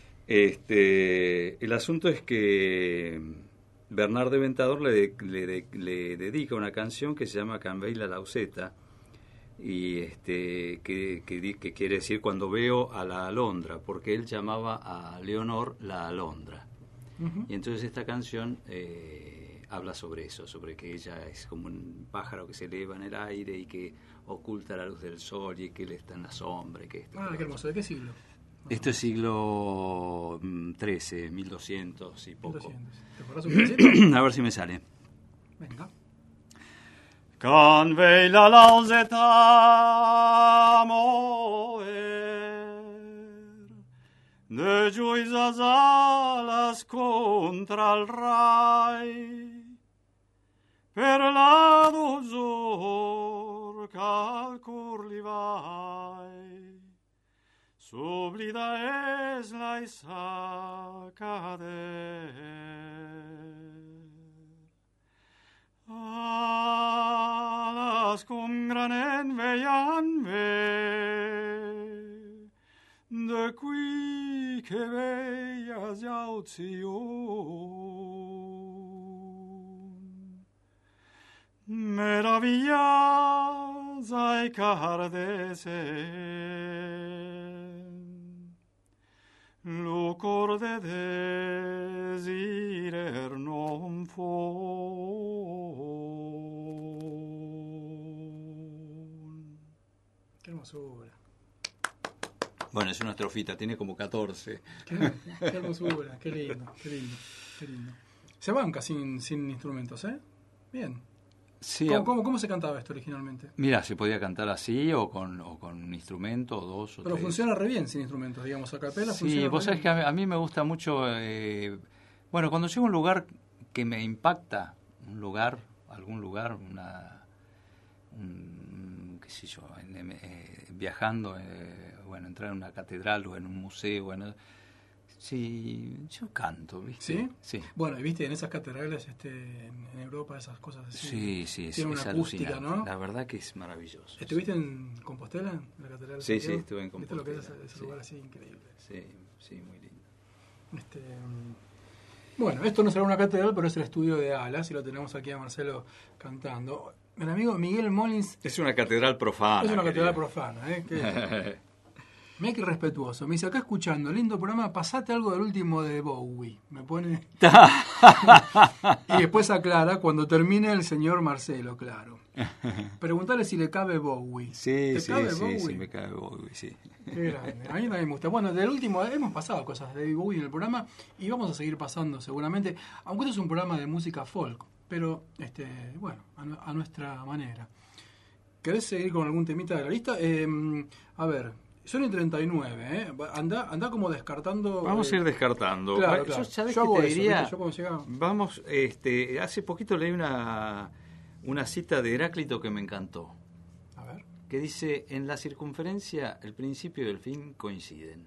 Este, el asunto es que Bernard de Ventador le, le, le dedica una canción que se llama Canveil la Lauseta y este que, que, di- que quiere decir cuando veo a la alondra, porque él llamaba a Leonor la alondra.
Uh-huh.
Y entonces esta canción eh, habla sobre eso, sobre que ella es como un pájaro que se eleva en el aire y que oculta la luz del sol y que él está en la sombra. Y que esto,
Ah,
que
qué
lo
hermoso, ¿de qué siglo?
Esto es siglo mm, trece, mil doscientos y poco.
doscientos. ¿Te acordás un pedacito?
A ver si me sale.
Venga.
Con la lauseta mover de giuisas alas contra el rai per la dosor cal cor li vai sublida es la isa cader alas cum granen vean ve de qui que veas jauzion meravillas ai cardesen lucor de desirer non fon.
Qué hermosura.
Bueno, es una estrofita, tiene como catorce.
Qué, qué hermosura, qué lindo, qué lindo, qué lindo. Se banca sin, sin instrumentos, ¿eh? Bien.
Sí,
¿Cómo, cómo, cómo se cantaba esto originalmente?
mira, se podía cantar así o con, o con un instrumento, o dos o
Pero
tres.
funciona re bien sin instrumentos, digamos, a capela
Sí,
funciona
vos
re
sabés que
bien.
a mí, a mí me gusta mucho, eh, bueno, cuando llego a un lugar que me impacta, un lugar, algún lugar, una, un, qué sé yo, en- en- eh, viajando, eh, bueno, entrar en una catedral o en un museo, bueno, sí, yo canto, ¿viste?
¿Sí?
Sí.
Bueno, y viste, en esas catedrales este, en, en Europa, esas cosas así.
Sí, sí, es,
Tiene
es
una acústica,
alucinante.
¿no?
La verdad que es maravilloso.
¿Estuviste en Compostela, en la catedral de
Sí,
Santiago?
sí, estuve en
¿Viste lo que es ese,
Compostela,
ese
sí.
lugar así increíble?
Sí, sí, muy lindo.
Este, mm, bueno, esto no será una catedral, pero es el estudio de Alas y lo tenemos aquí a Marcelo cantando. El amigo Miguel Molins
Es una catedral profana.
es una catedral
querido.
profana, ¿eh? Que, mira qué respetuoso. Me dice, acá escuchando, lindo programa, pasate algo del último de Bowie. Me pone... y después aclara, cuando termine el señor Marcelo, claro. Preguntarle si le cabe Bowie.
Sí,
¿Te
sí,
cabe
sí,
Bowie?
sí, me cabe Bowie, sí.
Qué grande. A mí también me gusta. Bueno, del último, hemos pasado cosas de David Bowie en el programa y vamos a seguir pasando seguramente, aunque este es un programa de música folk, pero este, bueno, a, a nuestra manera. ¿Querés seguir con algún temita de la lista? Eh, a ver, Son y treinta y nueve, ¿eh? Anda, anda como descartando...
Vamos
eh,
a ir descartando.
Claro,
Yo,
claro.
¿sabés
Yo
qué
hago
te
eso,
diría?
¿viste? Yo cuando llegaba-
Vamos, este, hace poquito leí una, una cita de Heráclito que me encantó,
A ver.
que dice, en la circunferencia el principio y el fin coinciden.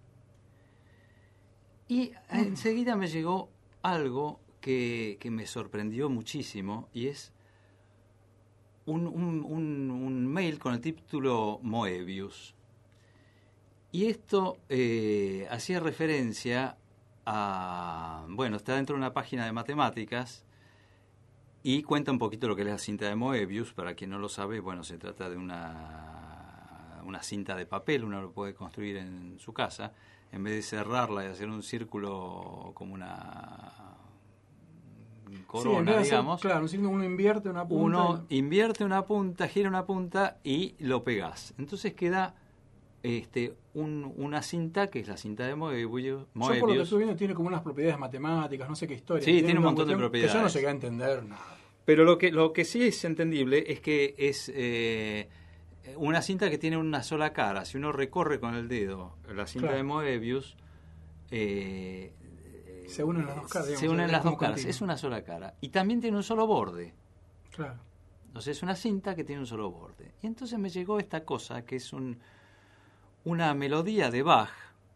Y
Mm.
enseguida me llegó algo que, que me sorprendió muchísimo, y es un, un, un, un mail con el título Moebius. Y esto eh, hacía referencia a... Bueno, está dentro de una página de matemáticas y cuenta un poquito lo que es la cinta de Moebius. Para quien no lo sabe, bueno, se trata de una, una cinta de papel, uno lo puede construir en su casa. En vez de cerrarla y hacer un círculo como una corona,
Sí, en vez de hacer-
digamos,
claro, un signo, uno invierte una punta.
uno
y-
invierte una punta, gira una punta y lo pegás. Entonces queda este un, una cinta que es la cinta de Moebius.
Yo por lo que
Moebius.
estoy viendo tiene como unas propiedades matemáticas, no sé qué historia.
Sí, tiene un
una
montón de
cuestión
propiedades.
Que yo no llegué a entender nada.
Pero lo que, lo que sí es entendible es que es eh, una cinta que tiene una sola cara. Si uno recorre con el dedo la cinta
Claro.
de Moebius, eh,
Se unen las dos caras, digamos,
se unen
es
las
como
dos caras.
continuo.
Es una sola cara. Y también tiene un solo borde.
Claro.
Entonces es una cinta que tiene un solo borde. Y entonces me llegó esta cosa que es un, una melodía de Bach,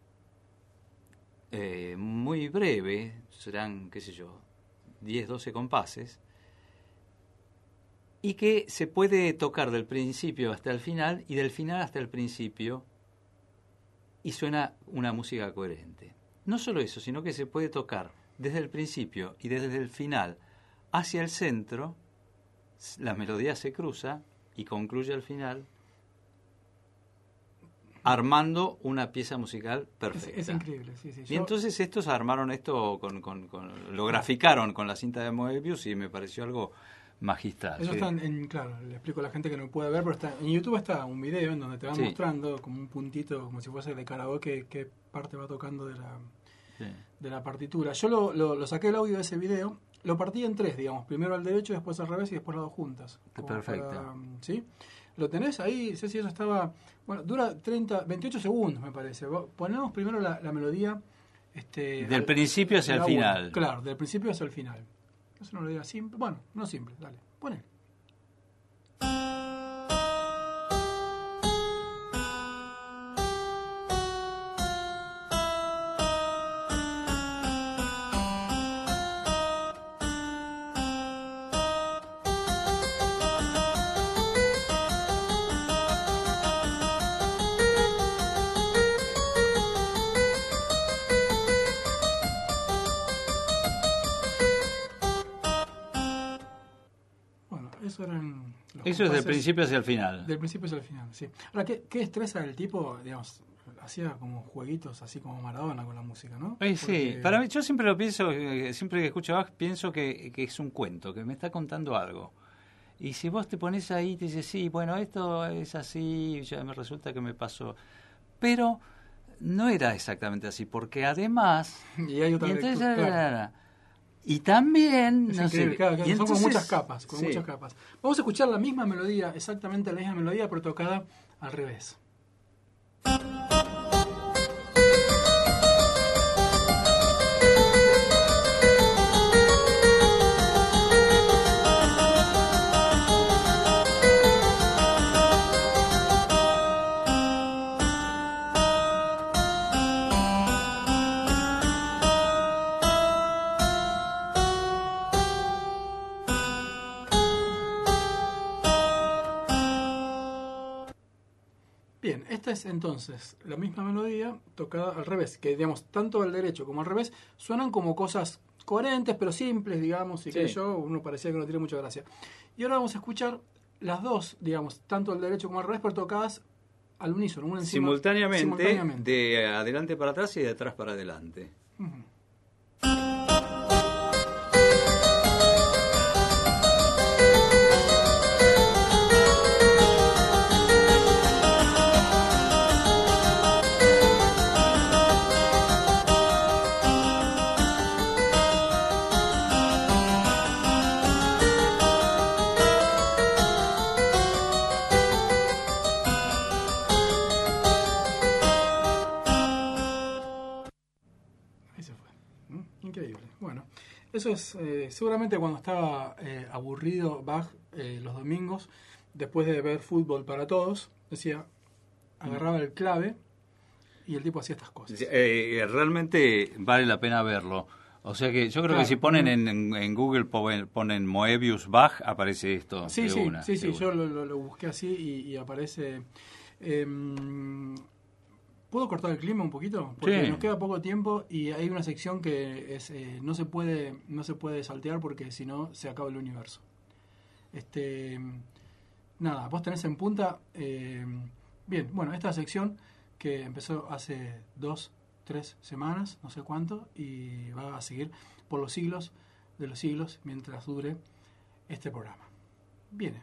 eh, muy breve, serán, qué sé yo, diez, doce compases, y que se puede tocar del principio hasta el final y del final hasta el principio, y suena una música coherente. No solo eso, sino que se puede tocar desde el principio y desde el final hacia el centro. La melodía se cruza y concluye al final armando una pieza musical
Es,
perfecta.
es increíble, sí, sí.
Y
Yo-
entonces estos armaron esto, con, con, con- lo graficaron con la cinta de Moebius y me pareció algo magistral.
Eso
Sí.
está en, en- claro, le explico a la gente que no puede ver, pero está en YouTube está un video en donde te van
Sí.
mostrando como un puntito, como si fuese de karaoke, qué parte va tocando de la,
Sí.
de la partitura. Yo lo, lo, lo saqué el audio de ese video, lo partí en tres, digamos, primero al derecho, después al revés y después las dos juntas. Como
Perfecto.
para, ¿sí? ¿Lo tenés ahí? Sé si eso estaba... Bueno, dura treinta, veintiocho segundos, me parece. Vos- Ponemos primero la, la melodía... Este,
Del
al-
principio hacia el
la una.
final.
Claro, del principio hacia el final. Es una melodía simple. Bueno, no simple, dale, poné. Bueno, eso eran... los
Eso es del
compases
principio hacia el final.
Del principio hacia el final, sí. Ahora, ¿qué, qué estresa el tipo? Digamos, hacía como jueguitos así como Maradona con la música, ¿no?
Eh, sí,
Porque-
para mí, yo siempre lo pienso, eh, siempre que escucho a Bach, pienso que, que es un cuento, que me está contando algo. Y si vos te pones ahí y te dices, sí, bueno, esto es así, ya me resulta que me pasó. Pero no era exactamente así, porque además...
Y hay otra
y entonces,
lectura, claro.
la, la, la. Y también...
Es
no
increíble,
sé,
claro, claro,
y
son como
entonces-
muchas capas, con
sí.
muchas capas. Vamos a escuchar la misma melodía, exactamente la misma melodía, pero tocada al revés. Bien, esta es entonces la misma melodía tocada al revés, que digamos, tanto al derecho como al revés suenan como cosas coherentes pero simples, digamos, y que
Sí.
yo, uno parecía que no tiene mucha gracia. Y ahora vamos a escuchar las dos, digamos, tanto al derecho como al revés, pero tocadas al unísono, una encima,
Simultáneamente,
simultáneamente.
de adelante para atrás y de atrás para adelante.
Ujú. Increíble. Bueno, eso es eh, seguramente cuando estaba eh, aburrido Bach eh, los domingos, después de ver Fútbol para Todos, decía, agarraba el clave y el tipo hacía estas cosas.
Eh, realmente vale la pena verlo. O sea que yo creo
Claro.
que si ponen en, en, en Google, ponen, ponen Moebius Bach, aparece esto.
Sí,
de
sí,
una,
sí, sí,
de
yo
una.
lo, lo, lo busqué así y, y aparece... Eh, ¿Puedo cortar el clima un poquito? Porque
Sí.
nos queda poco tiempo y hay una sección que es, eh, no se puede no se puede saltear porque si no se acaba el universo. Este, nada, vos tenés en punta... Eh, bien, bueno, esta sección que empezó hace dos, tres semanas, no sé cuánto, y va a seguir por los siglos de los siglos mientras dure este programa. Viene.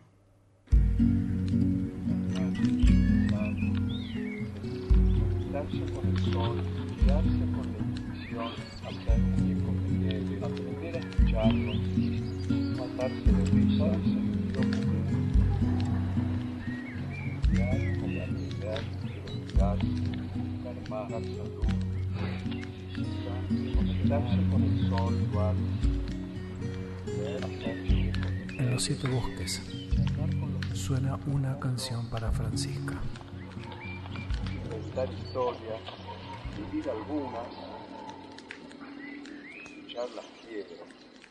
Darse con el sol, darse con la intuición, hacer muñecos de nieve, aprender a escucharlos, matarse de risa y sentir estudiar como aprender, preguntarse, buscar más la salud, física, conectarse con el sol, duarte, hacer muñecos de nieve.
En los siete bosques suena una canción para Francisca.
Inventar historias, vivir algunas, escuchar las piedras.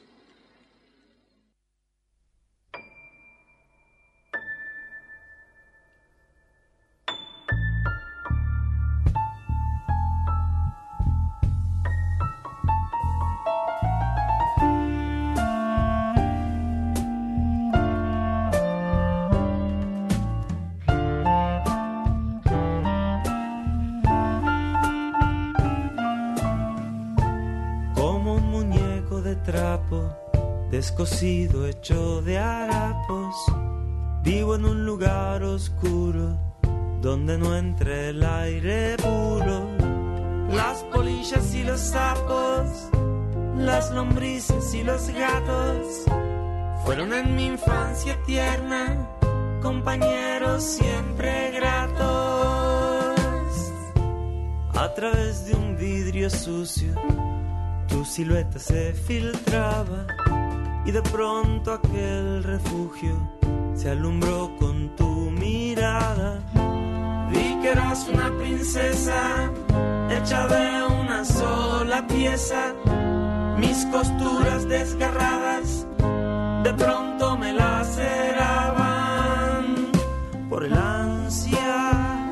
Descosido, hecho de harapos, vivo en un lugar oscuro donde no entre el aire puro. Las polillas y los sapos, las lombrices y los gatos fueron en mi infancia tierna compañeros siempre gratos. A través de un vidrio sucio tu silueta se filtraba y de pronto aquel refugio se alumbró con tu mirada. Vi que eras una princesa hecha de una sola pieza. Mis costuras desgarradas de pronto me laceraban por el ansia,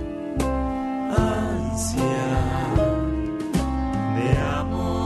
ansia de amor.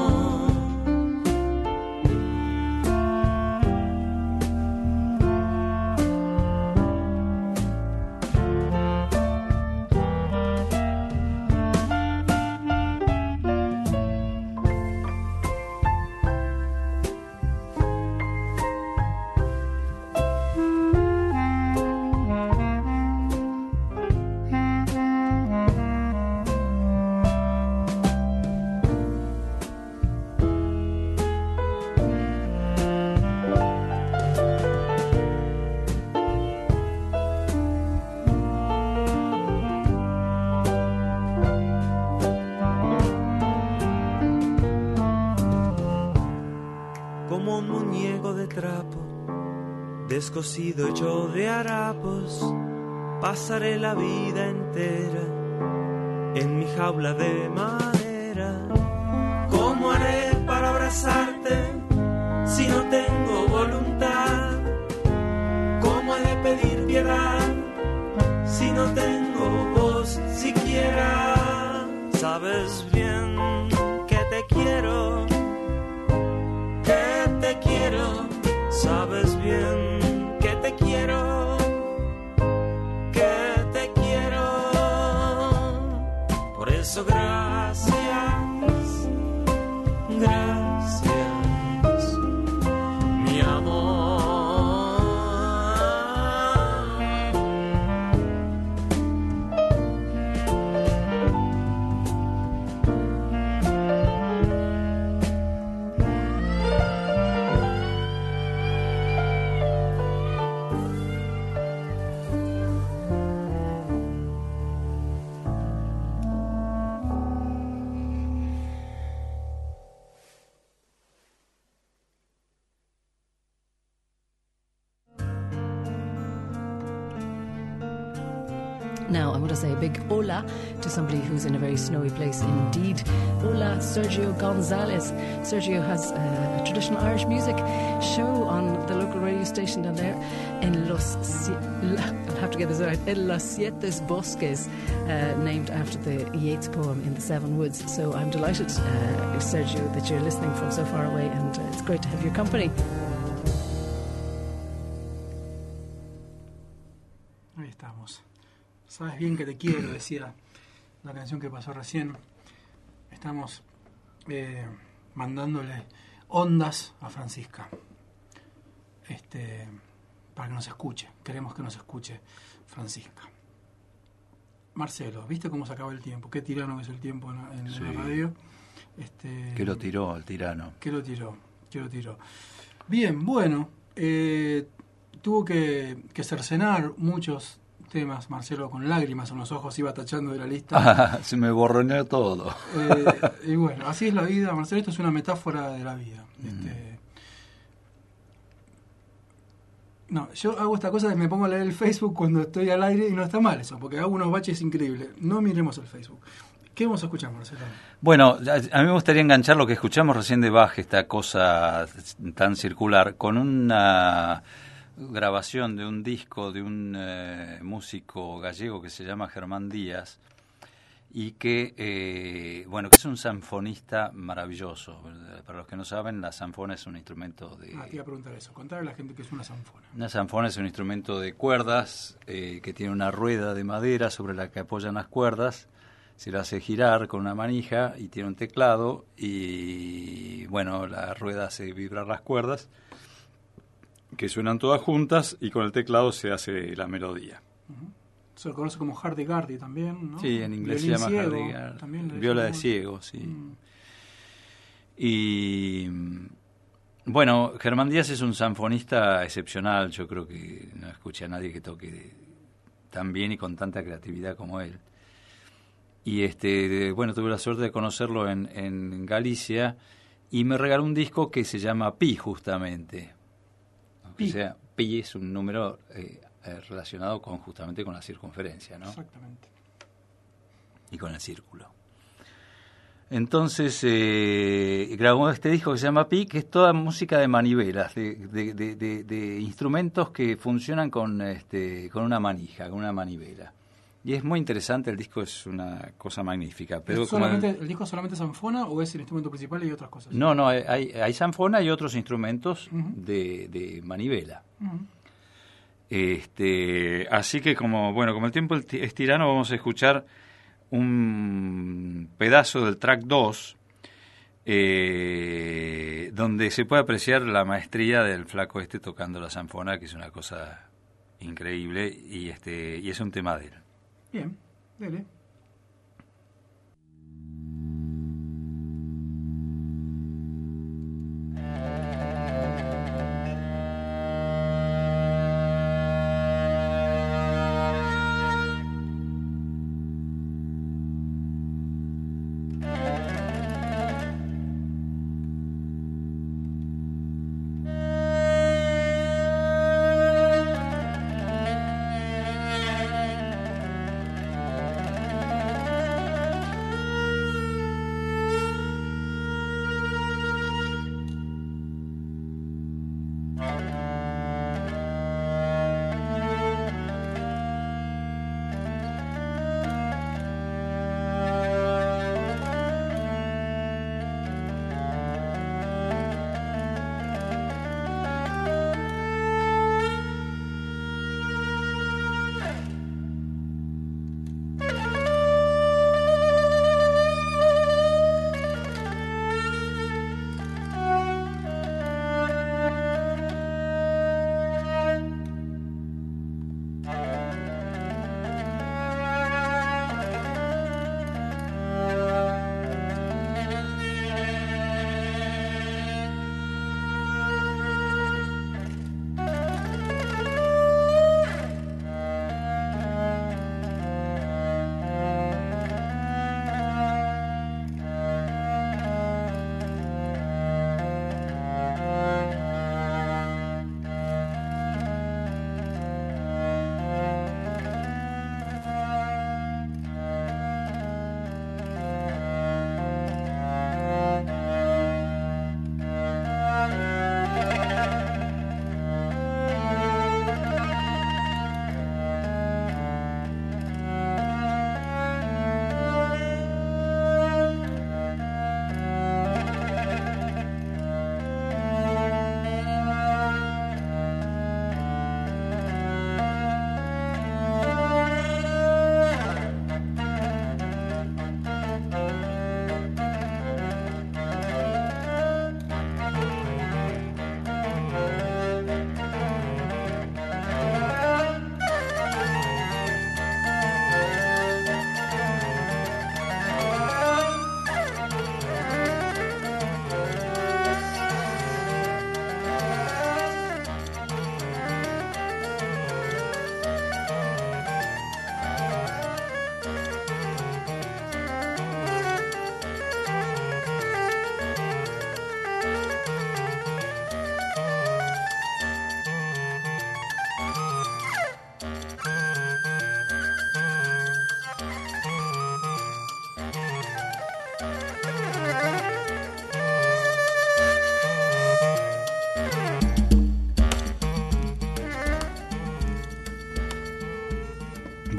Descosido, hecho de harapos, pasaré la vida entera en mi jaula de madera. ¿Cómo haré para abrazarte si no tengo voluntad? ¿Cómo he de pedir piedad si no tengo voz siquiera? Sabes bien que te quiero, que te quiero, sabes bien que te quiero, que te quiero. Por eso gracias, gracias, mi amor.
Now, I want to say a big hola to somebody who's in a very snowy place indeed. Hola, Sergio Gonzalez. Sergio has uh, a traditional Irish music show on the local radio station down there in Los... Si- I'll have to get this right. En Los Siete Bosques, uh, named after the Yeats poem in the Seven Woods. So I'm delighted, uh, Sergio, that you're listening from so far away, and uh, it's great to have your company.
Ahí estamos. Sabes bien que te quiero, decía la canción que pasó recién. Estamos eh, mandándole ondas a Francisca. Este, para que nos escuche. Queremos que nos escuche Francisca. Marcelo, ¿viste cómo se acaba el tiempo? Qué tirano que es el tiempo en, en
Sí.
la radio. Este,
Que lo tiró el tirano.
Que lo tiró, que lo tiró. Bien, bueno, eh, tuvo que, que cercenar muchos temas, Marcelo, con lágrimas en los ojos, iba tachando de la lista.
Ah, se me borroneó todo.
Eh, y bueno, así es la vida, Marcelo, esto es una metáfora de la vida.
Mm.
Este, no, yo hago esta cosa de me pongo a leer el Facebook cuando estoy al aire y no está mal eso, porque hago unos baches increíbles. No miremos el Facebook. ¿Qué vamos a escuchar, Marcelo?
Bueno, a a mí me gustaría enganchar lo que escuchamos recién de Bach, esta cosa tan circular, con una grabación de un disco de un eh, músico gallego que se llama Germán Díaz y que, eh, bueno, que es un sanfonista maravilloso. Para los que no saben, la sanfona es un instrumento de...
Ah, te iba a preguntar eso. Contarle a la gente que es una sanfona.
Una sanfona es un instrumento de cuerdas eh, que tiene una rueda de madera sobre la que apoyan las cuerdas. Se la hace girar con una manija y tiene un teclado y, bueno, la rueda hace vibrar las cuerdas que suenan todas juntas y con el teclado se hace la melodía.
Uh-huh. Se lo conoce como hardigardi también, ¿no?
Sí, en inglés
Violín
se llama
ciego,
hardigardi.
también le
Viola de
decimos.
ciego, sí.
Mm.
Y bueno, Germán Díaz es un sanfonista excepcional. Yo creo que no escuché a nadie que toque tan bien y con tanta creatividad como él. Y este, bueno, tuve la suerte de conocerlo en, en Galicia y me regaló un disco que se llama Pi, justamente.
Pi.
O sea, Pi es un número eh, eh, relacionado con justamente con la circunferencia, ¿no?
Exactamente.
Y con el círculo. Entonces eh, grabó este disco que se llama Pi, que es toda música de manivelas, de, de, de, de, de instrumentos que funcionan con, este, con una manija, con una manivela. Y es muy interesante, el disco es una cosa magnífica. Pero
¿Es solamente,
como el,
¿El disco es solamente sanfona o es el instrumento principal y otras cosas?
no, no, hay, hay sanfona y otros instrumentos
Uh-huh.
de, de manivela.
Uh-huh.
Este, así que como bueno, como el tiempo es tirano, vamos a escuchar un pedazo del track dos eh, donde se puede apreciar la maestría del flaco este tocando la sanfona, que es una cosa increíble y este y es un tema de él.
Bien, dele.
Thank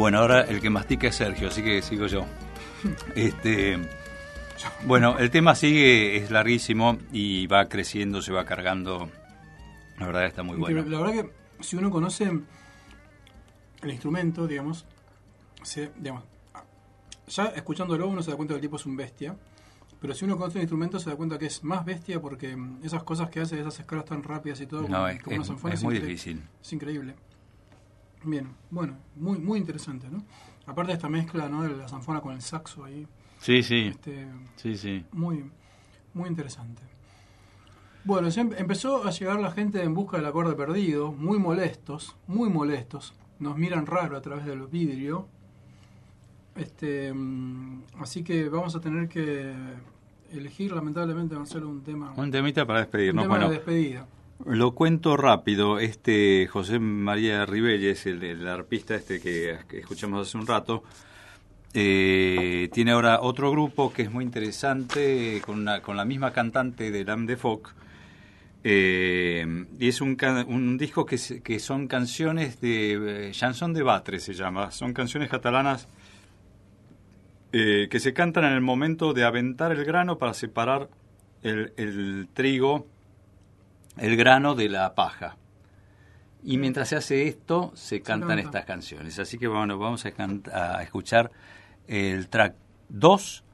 Bueno, ahora el que mastica es Sergio, así que sigo yo. Este, bueno, el tema sigue, es larguísimo y va creciendo, se va cargando. La verdad está muy bueno.
La verdad que si uno conoce el instrumento, digamos, se, digamos, ya escuchándolo uno se da cuenta que el tipo es un bestia, pero si uno conoce el instrumento se da cuenta que es más bestia porque esas cosas que hace, esas escalas tan rápidas y todo,
no,
como,
es,
como
es,
sanfona,
es
es
muy
incre-
difícil.
Es increíble. Bien, bueno, muy muy interesante, ¿no? Aparte de esta mezcla, ¿no? De la sanfona con el saxo ahí.
Sí, sí.
Este,
sí, sí.
Muy, muy interesante. Bueno, se em- empezó a llegar la gente en busca del acorde perdido, muy molestos, muy molestos. Nos miran raro a través del vidrio. Este, mm, así que vamos a tener que elegir, lamentablemente, Marcelo, un tema.
Un temita para
Un
despedirnos.
tema
Bueno,
de despedida.
lo cuento rápido. Este José María Ribelles, el, el arpista este que, que escuchamos hace un rato, eh, tiene ahora otro grupo que es muy interesante, con, una, con la misma cantante de L'Âme de Foc. Eh, y es un, ca- un disco que, se- que son canciones de... Eh, chanson de batre se llama. Son canciones catalanas eh, que se cantan en el momento de aventar el grano para separar el, el trigo, el grano de la paja. Y mientras se hace esto, se cantan
canta.
estas canciones. Así que bueno, vamos a, can- a escuchar el track dos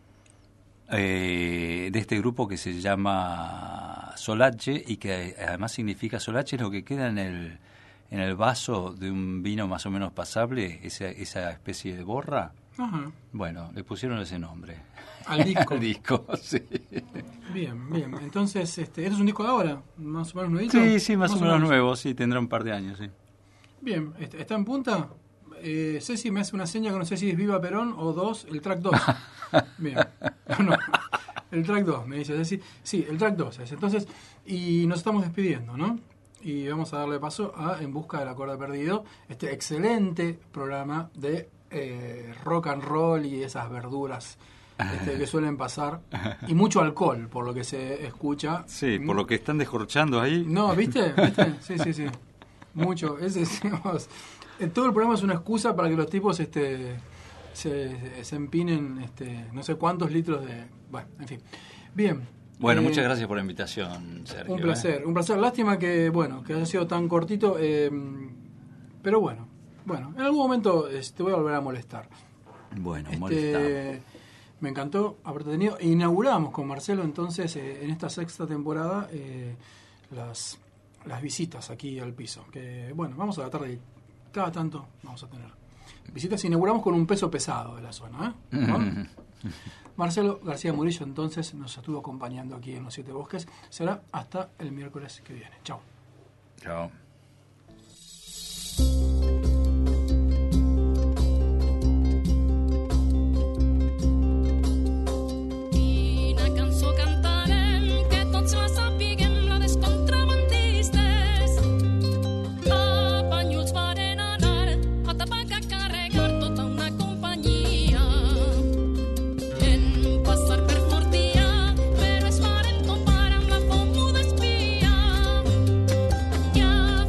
eh, de este grupo que se llama Solace y que además significa Solace es lo que queda en el, en el vaso de un vino más o menos pasable, esa, esa especie de borra.
Ajá.
Bueno, le pusieron ese nombre.
Al disco.
Al disco, sí.
Bien, bien. Entonces, este, ¿esto es un disco de ahora? ¿Más o menos nuevito?
Sí, sí, más, o menos nuevo, sí, tendrá un par de años, sí.
Bien, este, ¿está en punta? Eh, Ceci me hace una seña que no sé si es Viva Perón o dos, el track dos. Bien. No, el track dos, me dice Ceci. Sí, el track dos es. Entonces, y nos estamos despidiendo, ¿no? Y vamos a darle paso a En Busca del Acorde Perdido, este excelente programa de eh, rock and roll y esas verduras este, que suelen pasar. Y mucho alcohol, por lo que se escucha.
Sí, por lo que están descorchando ahí.
No, ¿viste? ¿Viste? Sí, sí, sí. Mucho. Es, es, digamos, eh, todo el programa es una excusa para que los tipos este, se, se empinen este, no sé cuántos litros de... Bueno, en fin. Bien.
Bueno,
Eh,
muchas gracias por la invitación, Sergio.
Un placer,
¿eh?
un placer. Lástima que, bueno, que haya sido tan cortito, eh, pero bueno, bueno, en algún momento eh, te voy a volver a molestar.
Bueno,
Este,
molestado.
me encantó haberte tenido. Inauguramos con Marcelo entonces eh, en esta sexta temporada eh, las, las visitas aquí al piso. Que bueno, vamos a tratar de cada tanto vamos a tener visitas. Inauguramos con un peso pesado de la zona, ¿eh? ¿No? Marcelo García Murillo entonces nos estuvo acompañando aquí en Los Siete Bosques. Será hasta el miércoles que viene. Chao.
Chao.
Quina cançó cantarem que tots la sapiguem, la descontrabandistes. A Banyuls varen anar a Tabac a carregar tota una companyia. En passar per Fortià, però es varen topar amb la fomuda espia. I a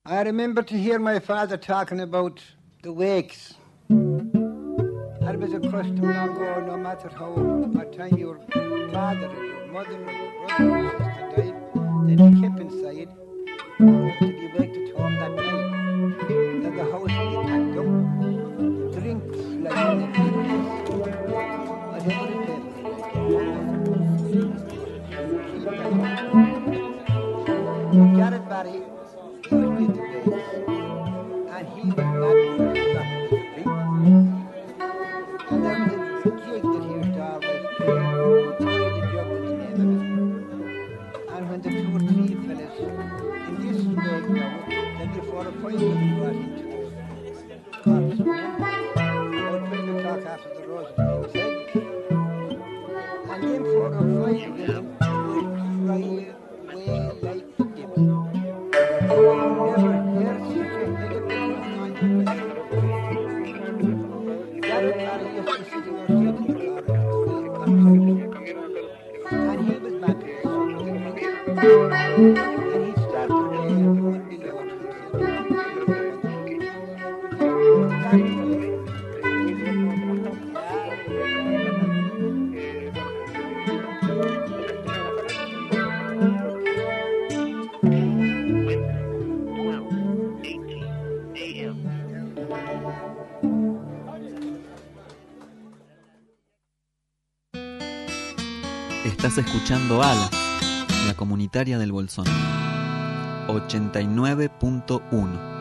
I remember to hear my father talking about the wakes. That was a custom long ago, no matter how, what time your father or your mother or your brother or your sister died, they'd be kept inside to be waked at home that night. Then the house would be packed up, drinks like whatever it is. Garrett Barry, he was with the wakes, and he was not going to stop with the drink. And there was a jig that he used to always play. Tony the Jug was the name of it. And when the two or three fellas in this wake now, then the four or five of them brought into the corpse. About twelve o'clock after the roses being said. And then four or five of them would cry away like the devil. Never heard such a head on the place. Everybody used to sit in our second car and he was back to and he started to play and one below
Estás escuchando Ala, la comunitaria del Bolsón. ochenta y nueve punto uno.